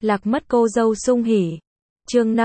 Lạc mất cô dâu sung hỉ. Chương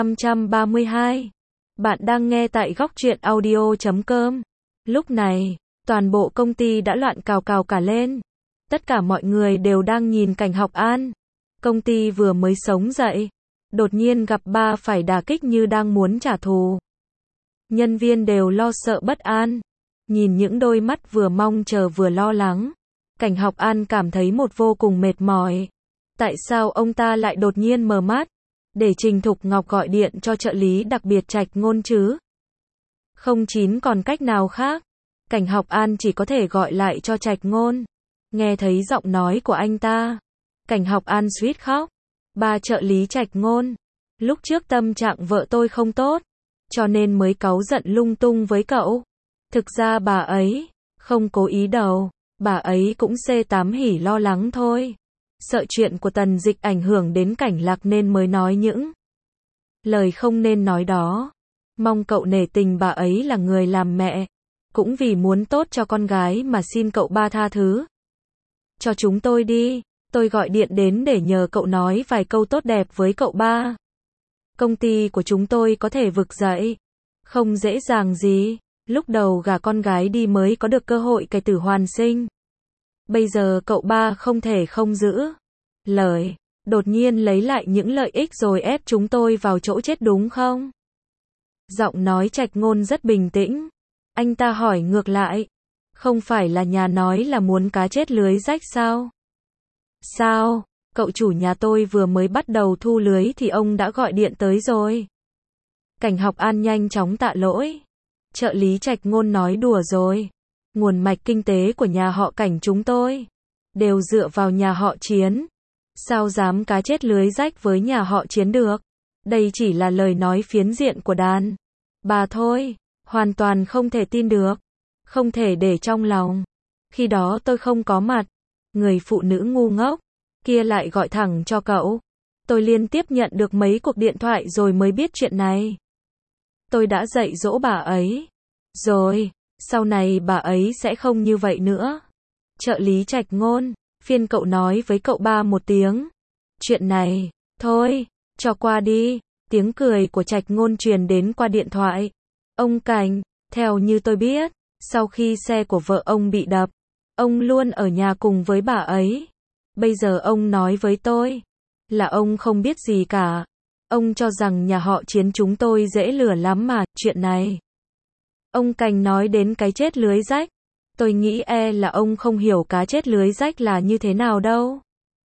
532. Bạn đang nghe tại góc truyện audio.com. Lúc này, toàn bộ công ty đã loạn cào cào cả lên. Tất cả mọi người đều đang nhìn Cảnh Học An. Công ty vừa mới sống dậy, đột nhiên gặp ba phải đả kích như đang muốn trả thù. Nhân viên đều lo sợ bất an. Nhìn những đôi mắt vừa mong chờ vừa lo lắng, Cảnh Học An cảm thấy vô cùng mệt mỏi. Tại sao ông ta lại đột nhiên mờ mắt? Để Trình Thục Ngọc gọi điện cho trợ lý đặc biệt Trạch Ngôn chứ? Không chín còn cách nào khác. Cảnh Học An chỉ có thể gọi lại cho Trạch Ngôn. Nghe thấy giọng nói của anh ta, Cảnh Học An suýt khóc. Ba trợ lý Trạch Ngôn, lúc trước tâm trạng vợ tôi không tốt, cho nên mới cáu giận lung tung với cậu. Thực ra bà ấy không cố ý đâu, bà ấy cũng C8 hỉ lo lắng thôi. Sợ chuyện của Tần Dịch ảnh hưởng đến Cảnh Lạc nên mới nói những lời không nên nói đó. Mong cậu nể tình bà ấy là người làm mẹ, cũng vì muốn tốt cho con gái mà xin cậu ba tha thứ cho chúng tôi đi. Tôi gọi điện đến để nhờ cậu nói vài câu tốt đẹp với cậu ba. Công ty của chúng tôi có thể vực dậy không dễ dàng gì. Lúc đầu gả con gái đi mới có được cơ hội cải tử hoàn sinh. Bây giờ cậu ba không thể không giữ lời, đột nhiên lấy lại những lợi ích rồi ép chúng tôi vào chỗ chết đúng không? Giọng nói Trạch Ngôn rất bình tĩnh. Anh ta hỏi ngược lại, không phải là nhà nói là muốn cá chết lưới rách sao? Sao? Cậu chủ nhà tôi vừa mới bắt đầu thu lưới thì ông đã gọi điện tới rồi. Cảnh Học An nhanh chóng tạ lỗi. Trợ lý Trạch Ngôn nói đùa rồi. Nguồn mạch kinh tế của nhà họ Cảnh chúng tôi đều dựa vào nhà họ Chiến. Sao dám cá chết lưới rách với nhà họ Chiến được? Đây chỉ là lời nói phiến diện của đàn bà thôi, hoàn toàn không thể tin được, không thể để trong lòng. Khi đó tôi không có mặt, người phụ nữ ngu ngốc kia lại gọi thẳng cho cậu. Tôi liên tiếp nhận được mấy cuộc điện thoại rồi mới biết chuyện này. Tôi đã dạy dỗ bà ấy rồi, sau này bà ấy sẽ không như vậy nữa. Trợ lý Trạch Ngôn, phiên cậu nói với cậu ba một tiếng. Chuyện này, thôi, cho qua đi. Tiếng cười của Trạch Ngôn truyền đến qua điện thoại. Ông Cảnh, theo như tôi biết, sau khi xe của vợ ông bị đập, ông luôn ở nhà cùng với bà ấy. Bây giờ ông nói với tôi là ông không biết gì cả. Ông cho rằng nhà họ Chiến chúng tôi dễ lừa lắm mà. Chuyện này, ông Cảnh nói đến cái chết lưới rách. Tôi nghĩ là ông không hiểu cá chết lưới rách là như thế nào đâu.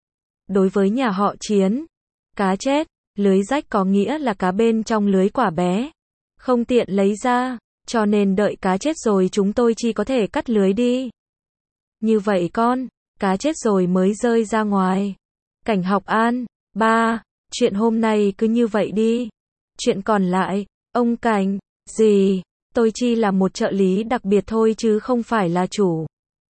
Đối với nhà họ Chiến, cá chết lưới rách có nghĩa là cá bên trong lưới quả bé, không tiện lấy ra, cho nên đợi cá chết rồi chúng tôi chỉ có thể cắt lưới đi. Như vậy cá chết rồi mới rơi ra ngoài. Cảnh Học An, ba, chuyện hôm nay cứ như vậy đi. Chuyện còn lại, ông Cảnh, gì? Tôi chỉ là một trợ lý đặc biệt thôi chứ không phải là chủ.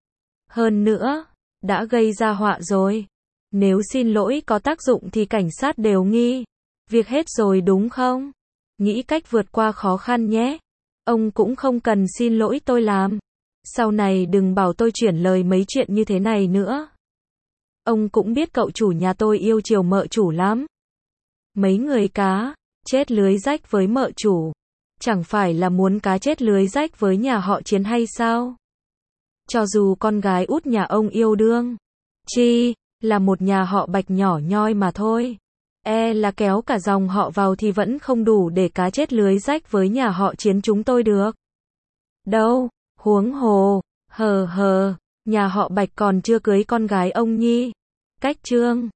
Hơn nữa, đã gây ra họa rồi. Nếu xin lỗi có tác dụng thì cảnh sát đều nghi việc hết rồi đúng không? Nghĩ cách vượt qua khó khăn nhé. Ông cũng không cần xin lỗi tôi làm. Sau này đừng bảo tôi chuyển lời mấy chuyện như thế này nữa. Ông cũng biết cậu chủ nhà tôi yêu chiều mợ chủ lắm. Mấy người cá chết lưới rách với mợ chủ, chẳng phải là muốn cá chết lưới rách với nhà họ Chiến hay sao? Cho dù con gái út nhà ông yêu đương chi là một nhà họ Bạch nhỏ nhoi mà thôi, là kéo cả dòng họ vào thì vẫn không đủ để cá chết lưới rách với nhà họ Chiến chúng tôi được. Đâu, huống hồ, nhà họ Bạch còn chưa cưới con gái ông Nhi. Cách trương